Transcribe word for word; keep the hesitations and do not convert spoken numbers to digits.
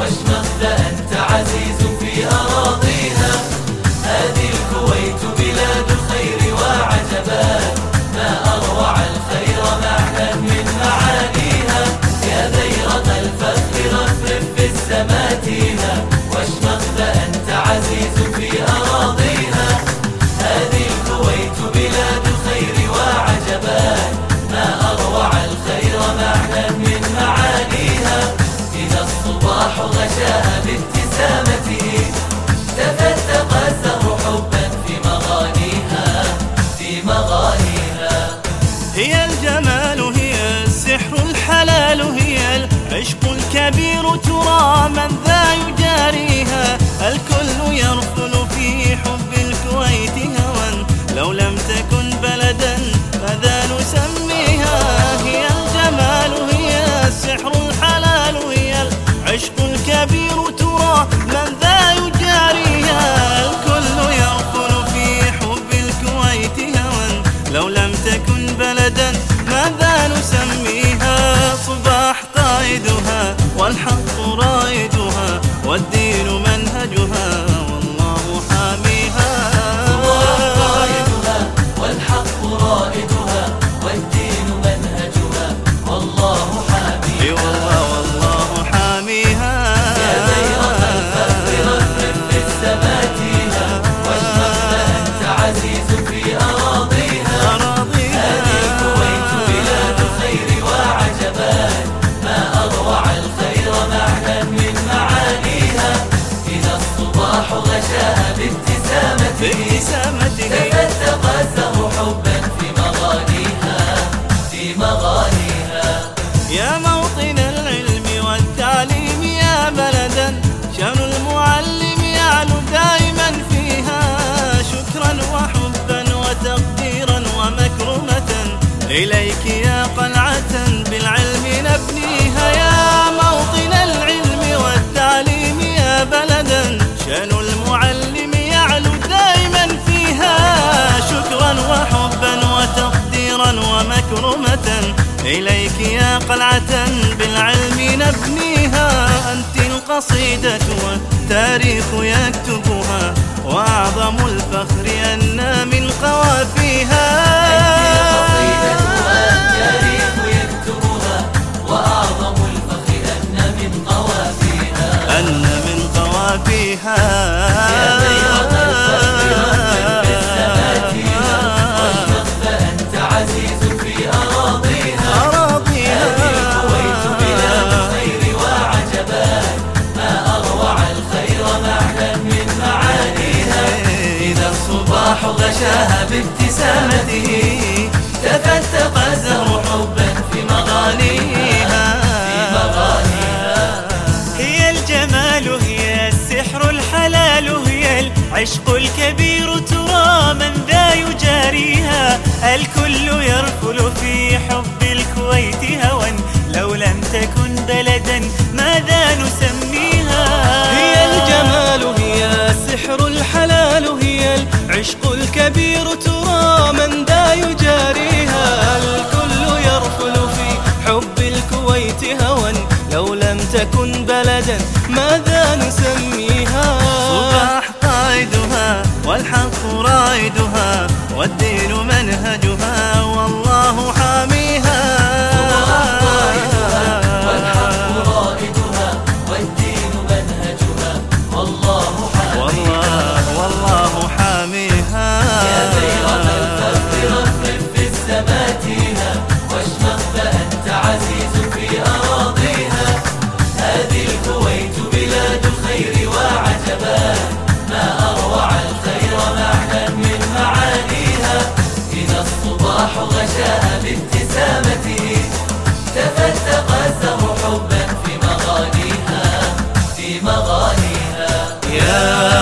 واشمخ فأنت عزيز في أراضيها. هذه الكويت بلاد الخير وعجبات، ما أروع الخير معنى من معانيها. يا بيرق الفخر رفرف في السماتيها، واشمخ فأنت عزيز في أراضيها. هذه الكويت بلاد الخير وعجبات، ما أروع الخير معنى من معانيها. إذا الصباح غشاها بابتسامته، تفتق الزهر حبا في مغانيها في مغانيها. هي الجمال، هي السحر الحلال، هي العشق الكبير، ترى من ذا يجاريها. الكل يرفل في حب الكويت هوى، لو لم تكن بلدا ماذا نسميها. هي الجمال، هي السحر الحلال، هي العشق الكبير، ترى من ذا يجاريها. الكل يرفل في حب الكويت هوى، لو لم تكن بلدا ماذا نسميها. صباح قائدها والحق رائدها، والدين منهجها والله حاميها. صباح قائدها والحق رائدها، والدين منهجها والله حاميها. والله والله حاميها. يا بيرق الفخر رفرف في السماتيها، واشمخ فأنت عزيز في أراضيها. هذه الكويت بلاد الخير وعجبات، ما أروع الخير معنى من معانيها. إذا الصباح غشاها بابتسامته، تفتق الزهر حبا في مغانيها في مغانيها. يا موطن العلم والتعليم، يا بلدا شأن المعلم يعلو دائما فيها. شكرا وحبا وتقديرا ومكرمة، إليك يا قلعة بالعلم نبنيها. يا موطن العلم والتعليم، يا بلدا شأن المعلم يعلو دائما فيها. شكرا وحبا وتقديرا ومكرمة، إليك يا قلعة بالعلم نبنيها. أنت القصيدة والتاريخ يكتبها، وأعظم الفخر أن من قوافيها. أنت القصيدة والتاريخ يكتبها، وأعظم الفخر أن من قوافيها أن من قوافيها. يا بيرق الفخر رفرف في السماتيها، واشمخ فأنت عزيز في أراضيها. هذه الكويت بلاد الخير وعجبات، ما أروع الخير معنى من معانيها. إذا الصباح غشاها بابتسامته، تفتق الزهر حبا في مغانيها في مغانيها. هي الجمال، هي السحر الحلال، هي العشق الكبير، ترى من ذا يجاريها. الكل يرفل في حب الكويت هوى، لو لم تكن بلدا ماذا نسميها. هي الجمال، هي السحر الحلال، هي العشق الكبير، ترى من ذا يجاريها. الكل يرفل في حب الكويت هوى، لو لم تكن بلدا ماذا نسميها. صباح قائدها والحق رائدها، والدين منهجها والله حاميها. صباح قائدها والحق رائدها، والدين منهجها والله حاميها. والله والله حاميها. يا بيرق الفخر رفرف في السماتيها، واشمخ فأنت عزيز في أراضيها. هذه الكويت بلاد الخير وعجبات، ما أروع الخير معنى من معانيها. إذا الصباح غشاها بابتسامته، تفتق الزهر حبا في مغانيها في مغانيها. يا